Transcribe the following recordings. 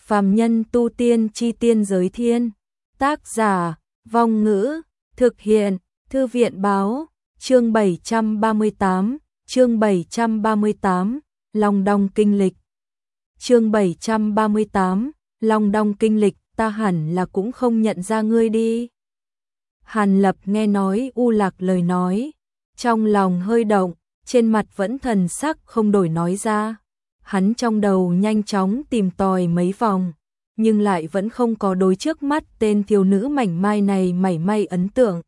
Phàm nhân tu tiên chi tiên giới thiên. Tác giả, Vong Ngữ, thực hiện, Thư viện báo, chương 738, Long Đong kinh lịch. Chương 738, Long Đong kinh lịch, ta hẳn là cũng không nhận ra ngươi đi. Hàn Lập nghe nói U Lạc lời nói, trong lòng hơi động, trên mặt vẫn thần sắc không đổi nói ra. Hắn trong đầu nhanh chóng tìm tòi mấy vòng, nhưng lại vẫn không có đối trước mắt tên thiếu nữ mảnh mai này mảy may ấn tượng.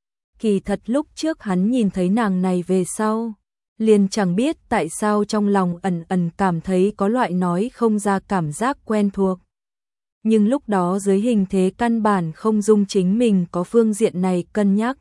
Kỳ thật lúc trước hắn nhìn thấy nàng này về sau, liền chẳng biết tại sao trong lòng ẩn ẩn cảm thấy có loại nói không ra cảm giác quen thuộc. Nhưng lúc đó dưới hình thế căn bản không dung chính mình có phương diện này cân nhắc.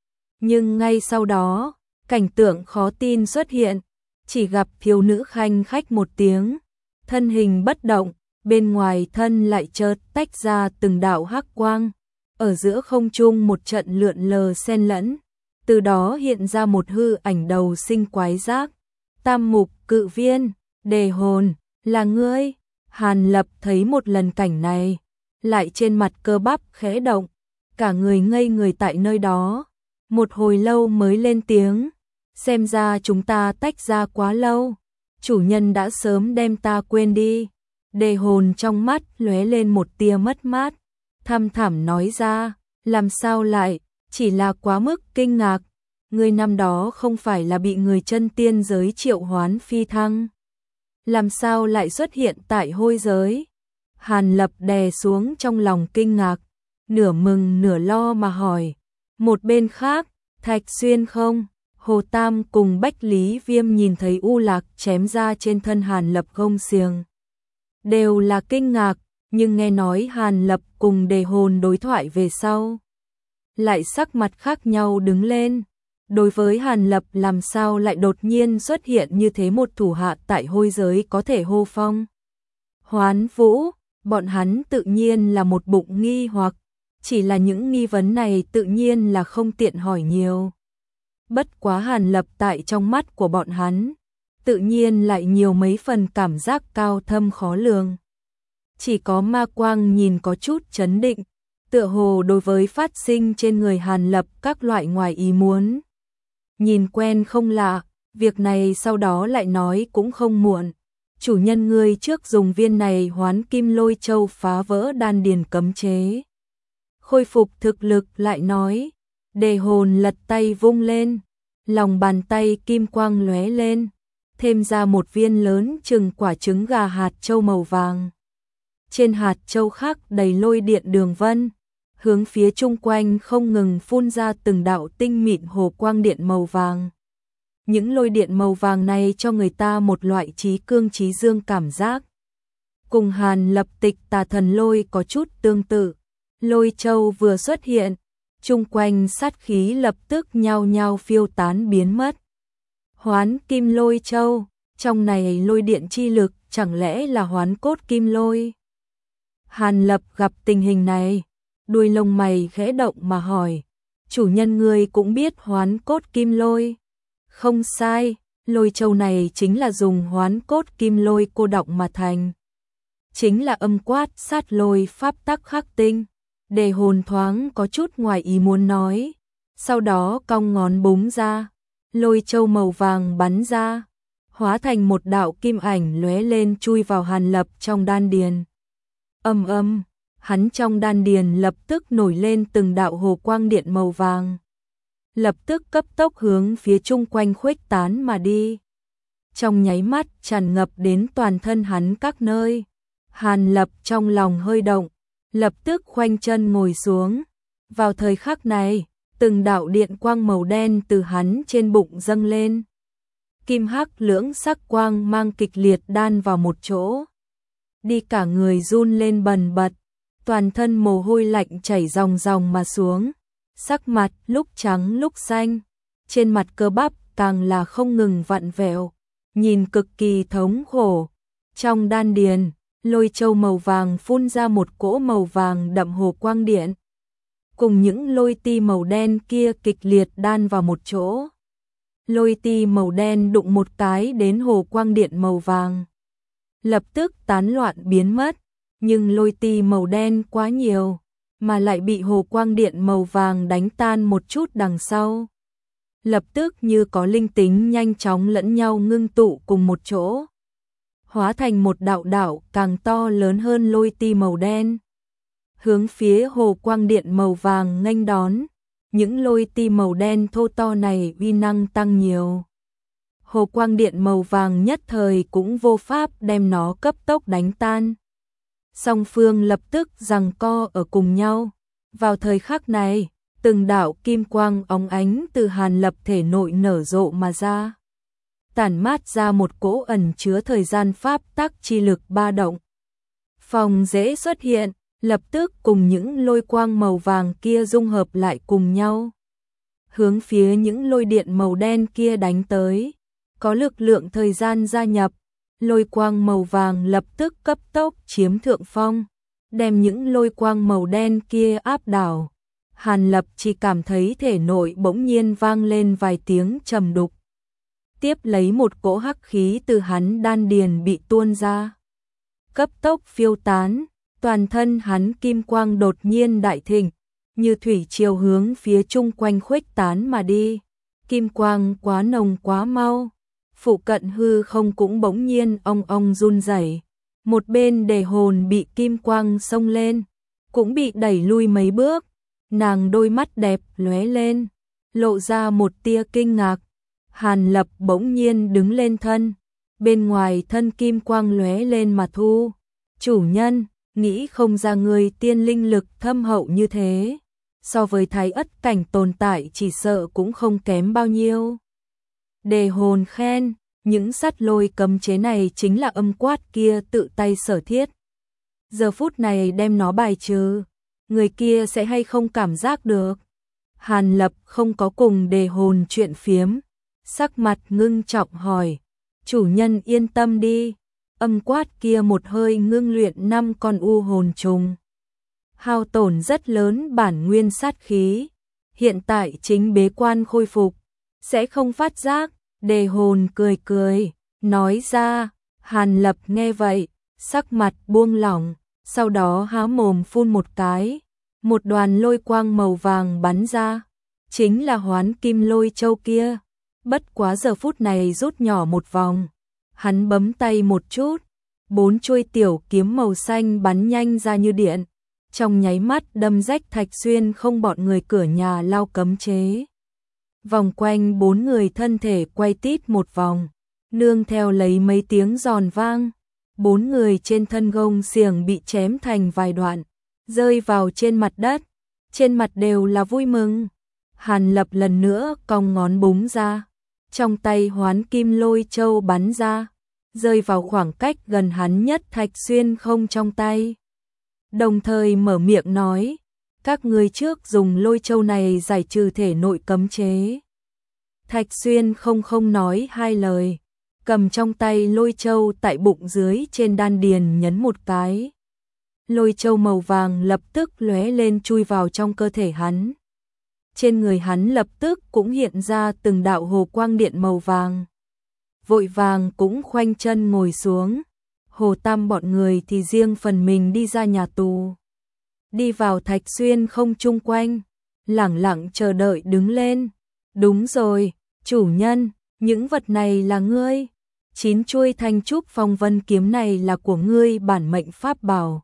Nhưng ngay sau đó, cảnh tượng khó tin xuất hiện, chỉ gặp thiếu nữ khanh khách một tiếng, thân hình bất động, bên ngoài thân lại chợt tách ra từng đạo hắc quang, ở giữa không trung một trận lượn lờ xen lẫn, từ đó hiện ra một hư ảnh đầu sinh quái giác. Tam mục cự viên, Đề Hồn, là ngươi? Hàn Lập thấy một lần cảnh này, lại trên mặt cơ bắp khẽ động, cả người ngây người tại nơi đó, một hồi lâu mới lên tiếng, xem ra chúng ta tách ra quá lâu, chủ nhân đã sớm đem ta quên đi. Đề Hồn trong mắt lóe lên một tia mất mát, thăm thẳm nói ra, làm sao lại, chỉ là quá mức kinh ngạc, ngươi năm đó không phải là bị người chân tiên giới triệu hoán phi thăng, làm sao lại xuất hiện tại hôi giới? Hàn Lập đè xuống trong lòng kinh ngạc, nửa mừng nửa lo mà hỏi. Một bên khác, Thạch Xuyên không, Hồ Tam cùng Bách Lý Viêm nhìn thấy U Lạc chém ra trên thân Hàn Lập gông xiềng, đều là kinh ngạc, nhưng nghe nói Hàn Lập cùng Đề Hồn đối thoại về sau, lại sắc mặt khác nhau đứng lên. Đối với Hàn Lập làm sao lại đột nhiên xuất hiện như thế một thủ hạ tại hôi giới có thể hô phong hoán vũ, bọn hắn tự nhiên là một bụng nghi hoặc, chỉ là những nghi vấn này tự nhiên là không tiện hỏi nhiều. Bất quá Hàn Lập tại trong mắt của bọn hắn, tự nhiên lại nhiều mấy phần cảm giác cao thâm khó lường. Chỉ có ma quang nhìn có chút chấn định, tựa hồ đối với phát sinh trên người Hàn Lập các loại ngoài ý muốn. Nhìn quen không lạ, việc này sau đó lại nói cũng không muộn. Chủ nhân ngươi trước dùng viên này Hoán Kim Lôi Châu phá vỡ đan điền cấm chế, khôi phục thực lực lại nói. Đề Hồn lật tay vung lên, lòng bàn tay kim quang lóe lên, thêm ra một viên lớn chừng quả trứng gà hạt châu màu vàng. Trên hạt châu khắc đầy lôi điện đường vân, hướng phía chung quanh không ngừng phun ra từng đạo tinh mịn hồ quang điện màu vàng. Những lôi điện màu vàng này cho người ta một loại trí cương trí dương cảm giác. Cùng Hàn Lập tịch tà thần lôi có chút tương tự. Lôi châu vừa xuất hiện, chung quanh sát khí lập tức nhao nhao phiêu tán biến mất. Hoán Kim Lôi Châu, trong này lôi điện chi lực chẳng lẽ là hoán cốt kim lôi? Hàn Lập gặp tình hình này, đuôi lông mày khẽ động mà hỏi, chủ nhân ngươi cũng biết hoán cốt kim lôi? Không sai, lôi châu này chính là dùng hoán cốt kim lôi cô đọng mà thành. Chính là âm quát sát lôi pháp tắc khắc tinh. Đề Hồn thoáng có chút ngoài ý muốn nói, sau đó cong ngón búng ra, lôi châu màu vàng bắn ra, hóa thành một đạo kim ảnh lóe lên chui vào Hàn Lập trong đan điền. Hắn trong đan điền lập tức nổi lên từng đạo hồ quang điện màu vàng, lập tức cấp tốc hướng phía chung quanh khuếch tán mà đi. Trong nháy mắt tràn ngập đến toàn thân hắn các nơi. Hàn Lập trong lòng hơi động, lập tức khoanh chân ngồi xuống. Vào thời khắc này, từng đạo điện quang màu đen từ hắn trên bụng dâng lên. Kim hắc lưỡng sắc quang mang kịch liệt đan vào một chỗ. Đi cả người run lên bần bật, toàn thân mồ hôi lạnh chảy ròng ròng mà xuống. Sắc mặt lúc trắng lúc xanh, trên mặt cơ bắp càng là không ngừng vặn vẹo, nhìn cực kỳ thống khổ. Trong đan điền, lôi châu màu vàng phun ra một cỗ màu vàng đậm hồ quang điện, cùng những lôi ti màu đen kia kịch liệt đan vào một chỗ. Lôi ti màu đen đụng một cái đến hồ quang điện màu vàng, lập tức tán loạn biến mất, nhưng lôi ti màu đen quá nhiều, mà lại bị hồ quang điện màu vàng đánh tan một chút đằng sau. Lập tức như có linh tính nhanh chóng lẫn nhau ngưng tụ cùng một chỗ, hóa thành một đạo đạo càng to lớn hơn lôi ti màu đen. Hướng phía hồ quang điện màu vàng nghênh đón, những lôi ti màu đen thô to này uy năng tăng nhiều. Hồ quang điện màu vàng nhất thời cũng vô pháp đem nó cấp tốc đánh tan. Song phương lập tức giằng co ở cùng nhau. Vào thời khắc này, từng đạo kim quang óng ánh từ Hàn Lập thể nội nở rộ mà ra, tản mát ra một cỗ ẩn chứa thời gian pháp tắc chi lực ba động. Phòng dễ xuất hiện, lập tức cùng những lôi quang màu vàng kia dung hợp lại cùng nhau, hướng phía những lôi điện màu đen kia đánh tới. Có lực lượng thời gian gia nhập, lôi quang màu vàng lập tức cấp tốc chiếm thượng phong, đem những lôi quang màu đen kia áp đảo. Hàn Lập chỉ cảm thấy thể nội bỗng nhiên vang lên vài tiếng trầm đục. Tiếp lấy một cỗ hắc khí từ hắn đan điền bị tuôn ra, cấp tốc phiêu tán, toàn thân hắn kim quang đột nhiên đại thịnh, như thủy triều hướng phía chung quanh khuếch tán mà đi. Kim quang quá nồng quá mau, phụ cận hư không cũng bỗng nhiên ong ong run rẩy. Một bên Đề Hồn bị kim quang xông lên, cũng bị đẩy lui mấy bước. Nàng đôi mắt đẹp lóe lên, lộ ra một tia kinh ngạc. Hàn Lập bỗng nhiên đứng lên thân, bên ngoài thân kim quang lóe lên mà thu. Chủ nhân, nghĩ không ra người tiên linh lực thâm hậu như thế, so với Thái Ất cảnh tồn tại chỉ sợ cũng không kém bao nhiêu. Đề Hồn khen, những sát lôi cấm chế này chính là âm quát kia tự tay sở thiết. Giờ phút này đem nó bài trừ, người kia sẽ hay không cảm giác được. Hàn Lập không có cùng Đề Hồn chuyện phiếm, sắc mặt ngưng trọng hỏi, chủ nhân yên tâm đi, âm quát kia một hơi ngưng luyện 5 con u hồn trùng, hao tổn rất lớn bản nguyên sát khí, hiện tại chính bế quan khôi phục, sẽ không phát giác. Đề Hồn cười cười, nói ra. Hàn Lập nghe vậy, sắc mặt buông lỏng, sau đó há mồm phun một cái, một đoàn lôi quang màu vàng bắn ra, chính là Hoán Kim Lôi Châu kia. Bất quá giờ phút này rút nhỏ một vòng, hắn bấm tay một chút, 4 chuôi tiểu kiếm màu xanh bắn nhanh ra như điện, trong nháy mắt đâm rách Thạch Xuyên không bọn người cửa nhà lao cấm chế. Vòng quanh 4 người thân thể quay tít một vòng, nương theo lấy mấy tiếng giòn vang, 4 người trên thân gông xiềng bị chém thành vài đoạn, rơi vào trên mặt đất, trên mặt đều là vui mừng. Hàn Lập lần nữa cong ngón búng ra, trong tay Hoán Kim Lôi Châu bắn ra, rơi vào khoảng cách gần hắn nhất Thạch Xuyên không trong tay. Đồng thời mở miệng nói, các ngươi trước dùng lôi châu này giải trừ thể nội cấm chế. Thạch Xuyên không nói hai lời, cầm trong tay lôi châu tại bụng dưới trên đan điền nhấn một cái. Lôi châu màu vàng lập tức lóe lên chui vào trong cơ thể hắn. Trên người hắn lập tức cũng hiện ra từng đạo hồ quang điện màu vàng. Vội vàng cũng khoanh chân ngồi xuống. Hồ Tam bọn người thì riêng phần mình đi ra nhà tù. Đi vào Thạch Xuyên không chung quanh, lẳng lặng chờ đợi đứng lên. Đúng rồi, chủ nhân, những vật này là ngươi. 9 chuôi thanh trúc phong vân kiếm này là của ngươi bản mệnh pháp bảo.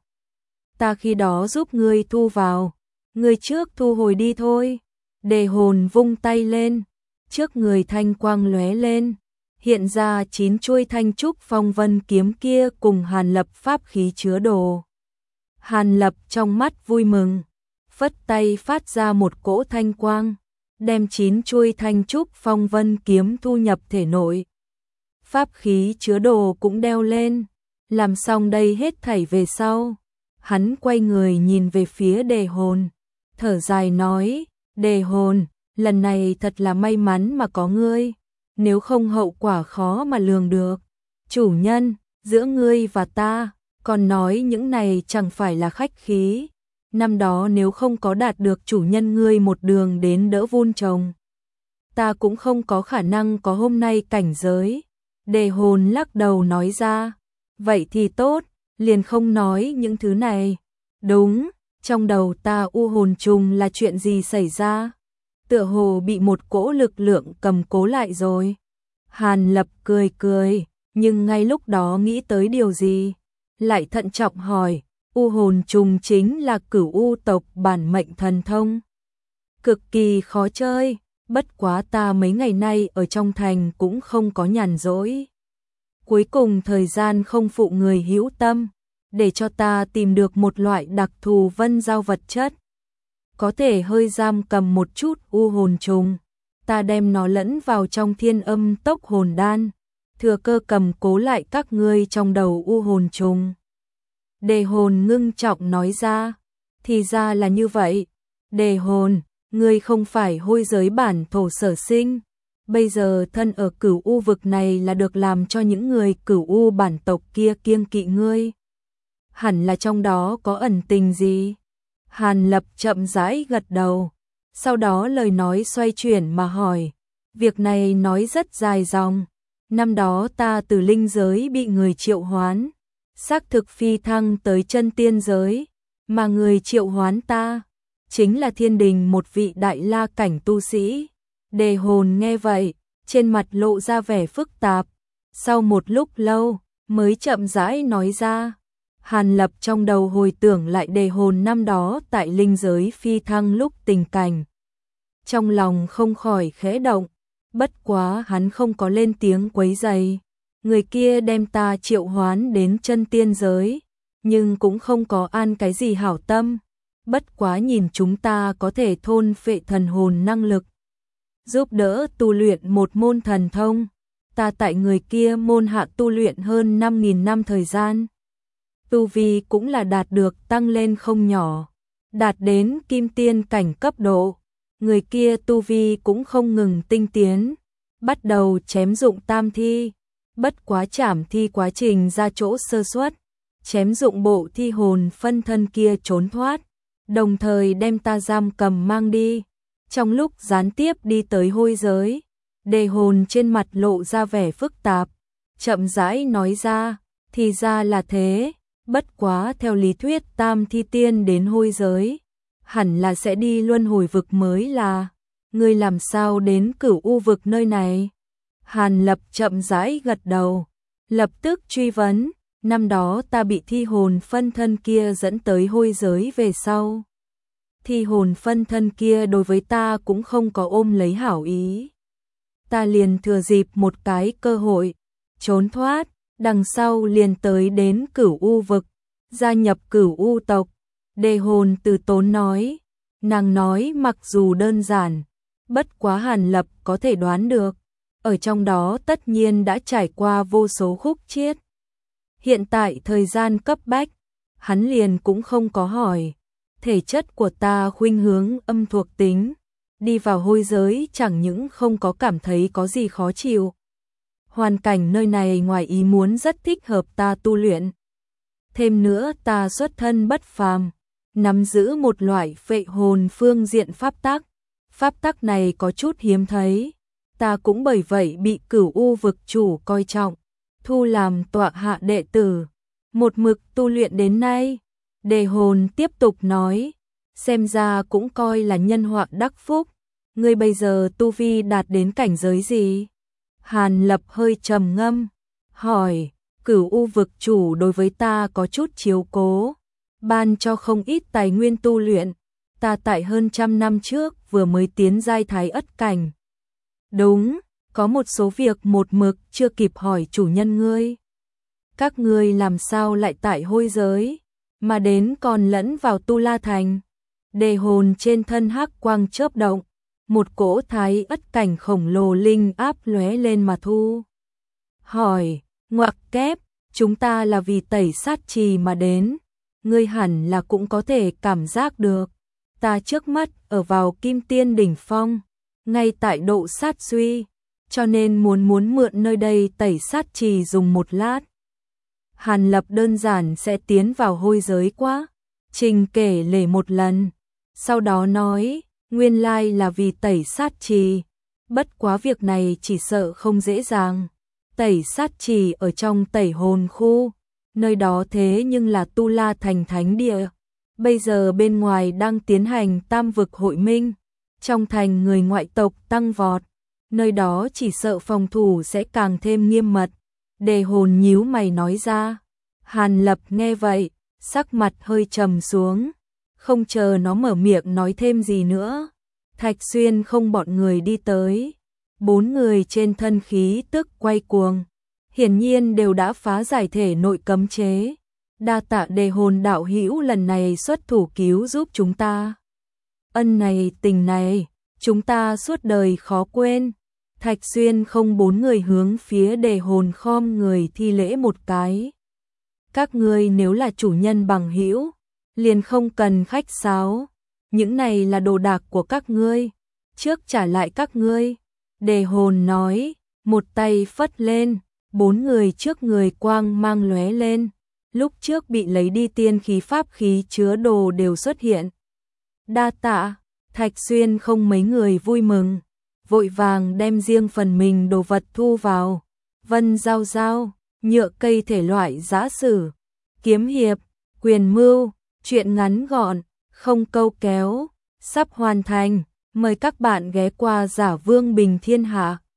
Ta khi đó giúp ngươi thu vào, ngươi trước thu hồi đi thôi. Đề Hồn vung tay lên, trước người thanh quang lóe lên, hiện ra 9 chuôi thanh trúc phong vân kiếm kia cùng Hàn Lập pháp khí chứa đồ. Hàn Lập trong mắt vui mừng, phất tay phát ra một cỗ thanh quang, đem 9 chuôi thanh trúc phong vân kiếm thu nhập thể nội. Pháp khí chứa đồ cũng đeo lên, làm xong đây hết thảy về sau. Hắn quay người nhìn về phía Đề Hồn, thở dài nói, Đề Hồn, lần này thật là may mắn mà có ngươi, nếu không hậu quả khó mà lường được. Chủ nhân, giữa ngươi và ta, còn nói những này chẳng phải là khách khí. Năm đó nếu không có đạt được chủ nhân ngươi một đường đến đỡ vun trồng, ta cũng không có khả năng có hôm nay cảnh giới. Đề Hồn lắc đầu nói ra, vậy thì tốt, liền không nói những thứ này. Đúng, trong đầu ta u hồn trùng là chuyện gì xảy ra? Tựa hồ bị một cỗ lực lượng cầm cố lại rồi. Hàn Lập cười cười, nhưng ngay lúc đó nghĩ tới điều gì, lại thận trọng hỏi, u hồn trùng chính là Cửu U tộc bản mệnh thần thông. Cực kỳ khó chơi, bất quá ta mấy ngày nay ở trong thành cũng không có nhàn rỗi. Cuối cùng thời gian không phụ người hữu tâm, để cho ta tìm được một loại đặc thù vân giao vật chất. Có thể hơi giam cầm một chút u hồn trùng, ta đem nó lẫn vào trong Thiên Âm Tốc hồn đan, thừa cơ cầm cố lại các ngươi trong đầu u hồn trùng. Đề Hồn ngưng trọng nói ra, thì ra là như vậy. Đề Hồn, ngươi không phải hôi giới bản thổ sở sinh, bây giờ thân ở Cửu U vực này là được làm cho những người Cửu U bản tộc kia kiêng kỵ ngươi. Hẳn là trong đó có ẩn tình gì? Hàn Lập chậm rãi gật đầu, sau đó lời nói xoay chuyển mà hỏi, việc này nói rất dài dòng. Năm đó ta từ linh giới bị người triệu hoán, xác thực phi thăng tới chân tiên giới, mà người triệu hoán ta chính là Thiên Đình một vị đại la cảnh tu sĩ. Đề Hồn nghe vậy, trên mặt lộ ra vẻ phức tạp, sau một lúc lâu mới chậm rãi nói ra. Hàn Lập trong đầu hồi tưởng lại Đề Hồn năm đó tại linh giới phi thăng lúc tình cảnh, trong lòng không khỏi khẽ động, bất quá hắn không có lên tiếng quấy rầy. Người kia đem ta triệu hoán đến chân tiên giới, nhưng cũng không có an cái gì hảo tâm, bất quá nhìn chúng ta có thể thôn phệ thần hồn năng lực, giúp đỡ tu luyện một môn thần thông. Ta tại người kia môn hạ tu luyện hơn 5.000 năm thời gian, tu vi cũng là đạt được tăng lên không nhỏ, đạt đến kim tiên cảnh cấp độ. Người kia tu vi cũng không ngừng tinh tiến, bắt đầu chém dụng tam thi, bất quá trảm thi quá trình ra chỗ sơ suất, chém dụng bộ thi hồn phân thân kia trốn thoát, đồng thời đem ta giam cầm mang đi. Trong lúc gián tiếp đi tới hôi giới, Đề Hồn trên mặt lộ ra vẻ phức tạp, chậm rãi nói ra, thì ra là thế, bất quá theo lý thuyết tam thi tiên đến hôi giới, hẳn là sẽ đi luân hồi vực mới là, ngươi làm sao đến Cửu U vực nơi này? Hàn Lập chậm rãi gật đầu, lập tức truy vấn, năm đó ta bị thi hồn phân thân kia dẫn tới hôi giới về sau. Thi hồn phân thân kia đối với ta cũng không có ôm lấy hảo ý. Ta liền thừa dịp một cái cơ hội, trốn thoát, đằng sau liền tới đến Cửu U vực, gia nhập Cửu U tộc. Đề Hồn từ tốn nói, nàng nói mặc dù đơn giản, bất quá Hàn Lập có thể đoán được, ở trong đó tất nhiên đã trải qua vô số khúc chiết. Hiện tại thời gian cấp bách, hắn liền cũng không có hỏi, thể chất của ta khuynh hướng âm thuộc tính, đi vào hôi giới chẳng những không có cảm thấy có gì khó chịu. Hoàn cảnh nơi này ngoài ý muốn rất thích hợp ta tu luyện. Thêm nữa ta xuất thân bất phàm, nắm giữ một loại phệ hồn phương diện pháp tắc này có chút hiếm thấy, ta cũng bởi vậy bị Cửu U vực chủ coi trọng, thu làm tọa hạ đệ tử, một mực tu luyện đến nay. Đề Hồn tiếp tục nói, xem ra cũng coi là nhân họa đắc phúc, ngươi bây giờ tu vi đạt đến cảnh giới gì? Hàn Lập hơi trầm ngâm, hỏi, Cửu U vực chủ đối với ta có chút chiếu cố, ban cho không ít tài nguyên tu luyện, ta tại hơn 100 năm trước vừa mới tiến giai Thái Ất cảnh. Đúng, có một số việc một mực chưa kịp hỏi chủ nhân ngươi. Các ngươi làm sao lại tại hôi giới, mà đến còn lẫn vào Tu La Thành? Đề Hồn trên thân hắc quang chớp động, một cỗ Thái Ất cảnh khổng lồ linh áp lóe lên mà thu. Hỏi, ngoặc kép, chúng ta là vì tẩy sát trì mà đến, ngươi hẳn là cũng có thể cảm giác được, ta trước mắt ở vào Kim Tiên đỉnh phong, ngay tại độ sát suy, cho nên muốn mượn nơi đây tẩy sát trì dùng một lát. Hàn Lập đơn giản sẽ tiến vào hôi giới quá, trình kể lể một lần, sau đó nói, nguyên lai là vì tẩy sát trì, bất quá việc này chỉ sợ không dễ dàng. Tẩy sát trì ở trong tẩy hồn khu, nơi đó thế nhưng là Tu La Thành thánh địa. Bây giờ bên ngoài đang tiến hành tam vực hội minh, trong thành người ngoại tộc tăng vọt, nơi đó chỉ sợ phòng thủ sẽ càng thêm nghiêm mật. Đề Hồn nhíu mày nói ra. Hàn Lập nghe vậy, sắc mặt hơi trầm xuống, không chờ nó mở miệng nói thêm gì nữa. Thạch Xuyên không bọn người đi tới, 4 người trên thân khí tức quay cuồng, hiển nhiên đều đã phá giải thể nội cấm chế. Đa tạ Đề Hồn đạo hữu lần này xuất thủ cứu giúp chúng ta. Ân này tình này, chúng ta suốt đời khó quên. Thạch Xuyên không 4 người hướng phía Đề Hồn khom người thi lễ một cái. Các ngươi nếu là chủ nhân bằng hữu, liền không cần khách sáo. Những này là đồ đạc của các ngươi, trước trả lại các ngươi. Đề Hồn nói, một tay phất lên, 4 người trước người quang mang lóe lên. Lúc trước bị lấy đi tiên khí pháp khí chứa đồ đều xuất hiện. Đa tạ, Thạch Xuyên không mấy người vui mừng, vội vàng đem riêng phần mình đồ vật thu vào. Vân Giao Giao, nhựa cây thể loại giã sử, kiếm hiệp, quyền mưu, truyện ngắn gọn, không câu kéo, sắp hoàn thành. Mời các bạn ghé qua Giả Vương Bình Thiên Hạ.